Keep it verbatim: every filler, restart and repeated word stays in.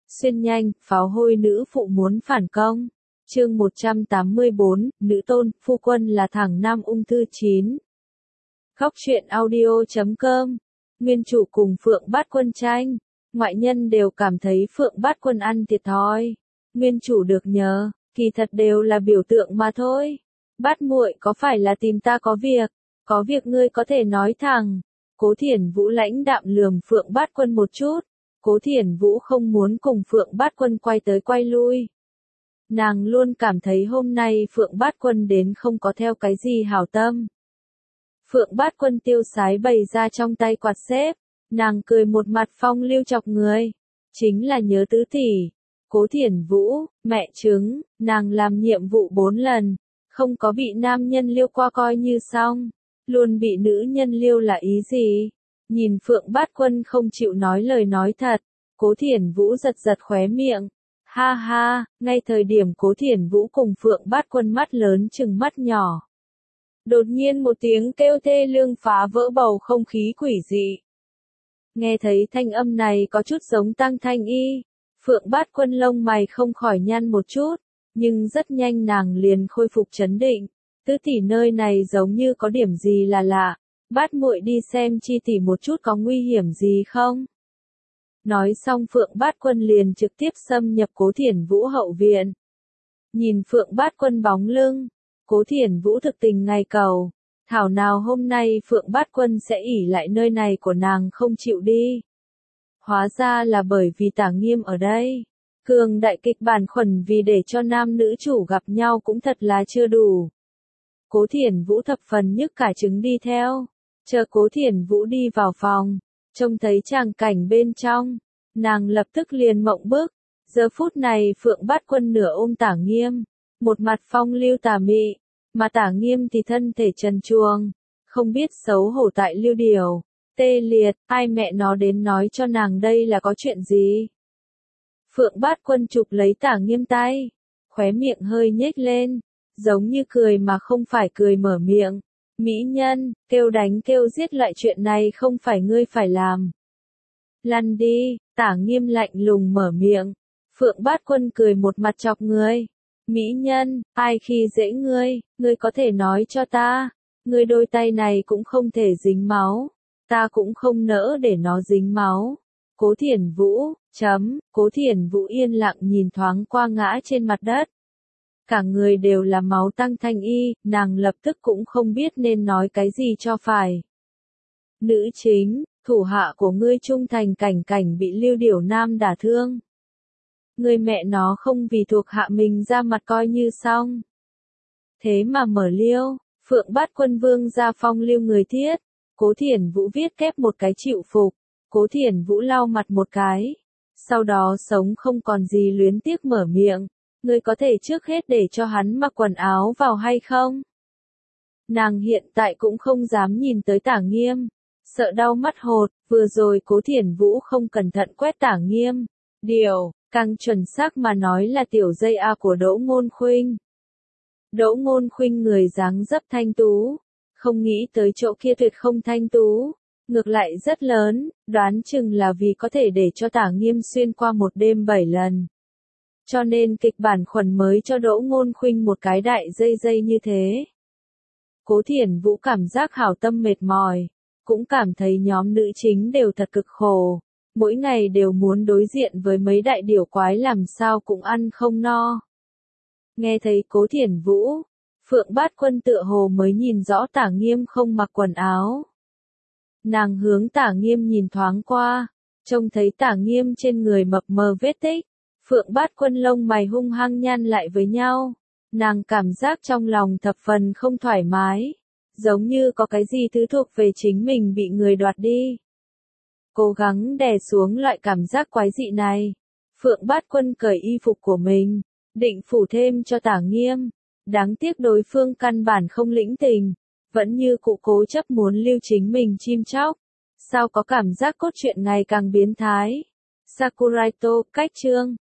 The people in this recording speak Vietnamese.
Xuyên nhanh, pháo hôi nữ phụ muốn phản công. Chương một trăm tám mươi bốn, nữ tôn, phu quân là thằng nam ung thư chín. Góc truyện audio chấm com. Nguyên chủ cùng Phượng Bát Quân tranh. Ngoại nhân đều cảm thấy Phượng Bát Quân ăn thiệt thòi. Nguyên chủ được nhờ, kỳ thật đều là biểu tượng mà thôi. Bát muội có phải là tìm ta có việc? Có việc ngươi có thể nói thẳng. Cố Thiển Vũ lãnh đạm lườm Phượng Bát Quân một chút. Cố Thiển Vũ không muốn cùng Phượng Bát Quân quay tới quay lui. Nàng luôn cảm thấy hôm nay Phượng Bát Quân đến không có theo cái gì hảo tâm. Phượng Bát Quân tiêu sái bày ra trong tay quạt xếp, nàng cười một mặt phong lưu chọc người. Chính là nhớ tứ tỷ. Cố Thiển Vũ, mẹ chứng, nàng làm nhiệm vụ bốn lần, không có bị nam nhân liêu qua coi như xong, luôn bị nữ nhân liêu là ý gì? Nhìn Phượng Bát Quân không chịu nói lời nói thật, Cố Thiển Vũ giật giật khóe miệng. Ha ha, ngay thời điểm Cố Thiển Vũ cùng Phượng Bát Quân mắt lớn chừng mắt nhỏ. Đột nhiên một tiếng kêu thê lương phá vỡ bầu không khí quỷ dị. Nghe thấy thanh âm này có chút giống Tăng Thanh Y, Phượng Bát Quân lông mày không khỏi nhăn một chút, nhưng rất nhanh nàng liền khôi phục trấn định. Tứ tỷ nơi này giống như có điểm gì là lạ. Bát muội đi xem chi tỷ một chút có nguy hiểm gì không? Nói xong Phượng Bát Quân liền trực tiếp xâm nhập Cố Thiển Vũ hậu viện. Nhìn Phượng Bát Quân bóng lưng, Cố Thiển Vũ thực tình ngày cầu, thảo nào hôm nay Phượng Bát Quân sẽ ỉ lại nơi này của nàng không chịu đi. Hóa ra là bởi vì Tả Nghiêm ở đây. Cường đại kịch bản khuẩn vì để cho nam nữ chủ gặp nhau cũng thật là chưa đủ. Cố Thiển Vũ thập phần nhức cả trứng đi theo. Chờ Cố Thiển Vũ đi vào phòng, trông thấy tràng cảnh bên trong, nàng lập tức liền mộng bức. Giờ phút này Phượng Bát Quân nửa ôm Tả Nghiêm, một mặt phong lưu tà mị, mà Tả Nghiêm thì thân thể trần truồng, không biết xấu hổ tại lưu điều, tê liệt, ai mẹ nó đến nói cho nàng đây là có chuyện gì. Phượng Bát Quân chụp lấy Tả Nghiêm tay, khóe miệng hơi nhếch lên, giống như cười mà không phải cười mở miệng. Mỹ nhân, kêu đánh kêu giết loại chuyện này không phải ngươi phải làm. Lăn đi, Tả Nghiêm lạnh lùng mở miệng. Phượng Bát Quân cười một mặt chọc ngươi. Mỹ nhân, ai khi dễ ngươi, ngươi có thể nói cho ta. Ngươi đôi tay này cũng không thể dính máu. Ta cũng không nỡ để nó dính máu. Cố Thiển Vũ, chấm, Cố Thiển Vũ yên lặng nhìn thoáng qua ngã trên mặt đất. Cả người đều là máu Tăng Thanh Y, nàng lập tức cũng không biết nên nói cái gì cho phải. Nữ chính, thủ hạ của ngươi trung thành Cảnh Cảnh bị Lưu Điểu Nam đả thương. Ngươi mẹ nó không vì thuộc hạ mình ra mặt coi như xong. Thế mà mở liêu, Phượng Bát Quân vương ra phong lưu người thiết. Cố Thiển Vũ viết kép một cái chịu phục. Cố Thiển Vũ lau mặt một cái. Sau đó sống không còn gì luyến tiếc mở miệng. Ngươi có thể trước hết để cho hắn mặc quần áo vào hay không? Nàng hiện tại cũng không dám nhìn tới Tả Nghiêm. Sợ đau mắt hột, vừa rồi Cố Thiển Vũ không cẩn thận quét Tả Nghiêm. Điều, càng chuẩn xác mà nói là tiểu dây A của Đỗ Ngôn Khuynh. Đỗ Ngôn Khuynh người dáng dấp thanh tú. Không nghĩ tới chỗ kia tuyệt không thanh tú. Ngược lại rất lớn, đoán chừng là vì có thể để cho Tả Nghiêm xuyên qua một đêm bảy lần. Cho nên kịch bản khuẩn mới cho Đỗ Ngôn Khuynh một cái đại dây dây như thế. Cố Thiển Vũ cảm giác hảo tâm mệt mỏi, cũng cảm thấy nhóm nữ chính đều thật cực khổ, mỗi ngày đều muốn đối diện với mấy đại điểu quái làm sao cũng ăn không no. Nghe thấy Cố Thiển Vũ, Phượng Bát Quân tựa hồ mới nhìn rõ Tả Nghiêm không mặc quần áo. Nàng hướng Tả Nghiêm nhìn thoáng qua, trông thấy Tả Nghiêm trên người mập mờ vết tích. Phượng Bát Quân lông mày hung hăng nhăn lại với nhau. Nàng cảm giác trong lòng thập phần không thoải mái. Giống như có cái gì thứ thuộc về chính mình bị người đoạt đi. Cố gắng đè xuống loại cảm giác quái dị này. Phượng Bát Quân cởi y phục của mình. Định phủ thêm cho Tả Nghiêm. Đáng tiếc đối phương căn bản không lĩnh tình. Vẫn như cụ cố chấp muốn lưu chính mình chim chóc. Sao có cảm giác cốt truyện ngày càng biến thái. Sakuraito, cách chương.